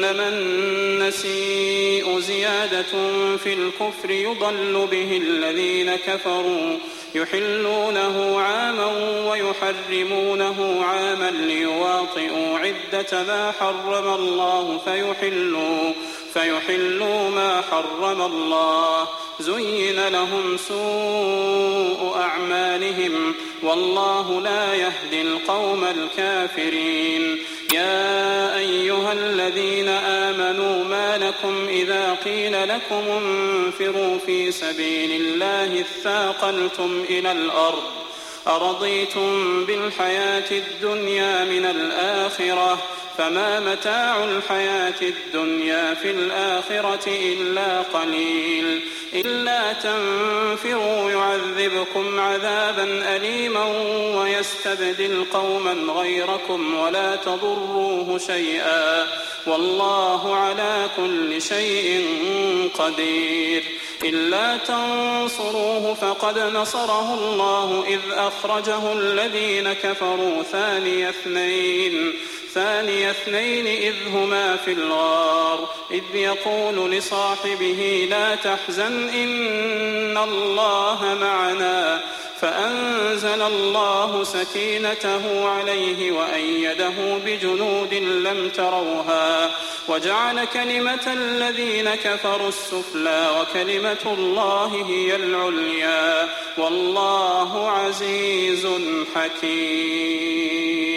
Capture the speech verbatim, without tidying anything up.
إنما النسيء زيادة في الكفر يضل به الذين كفروا يحلونه عاما ويحرمونه عاما ليواطئوا عدة ما حرم الله فيحلوا, فيحلوا ما حرم الله. زين لهم سوء أعمالهم والله لا يهدي القوم الكافرين. يا أيها الذين آمنوا ما لكم إذا قيل لكم انفروا في سبيل الله اثاقلتم إلى الأرض أرضيتم بالحياة الدنيا من الآخرة فما متاع الحياة الدنيا في الآخرة إلا قليل. إلا تنفروا يعذبكم عذابا أليما ويستبدل قوما غيركم ولا تضروه شيئا والله على كل شيء قدير. إلا تنصروه فقد نصره الله إذ أخرجه الذين كفروا ثاني اثنين ثاني اثنين إذ هما في الغار إذ يقول لصاحبه لا تحزن إن الله معنا فأنزل الله سكينته عليه وأيده بجنود لم تروها وجعل كلمة الذين كفروا السفلى وكلمة الله هي العليا والله عزيز حكيم.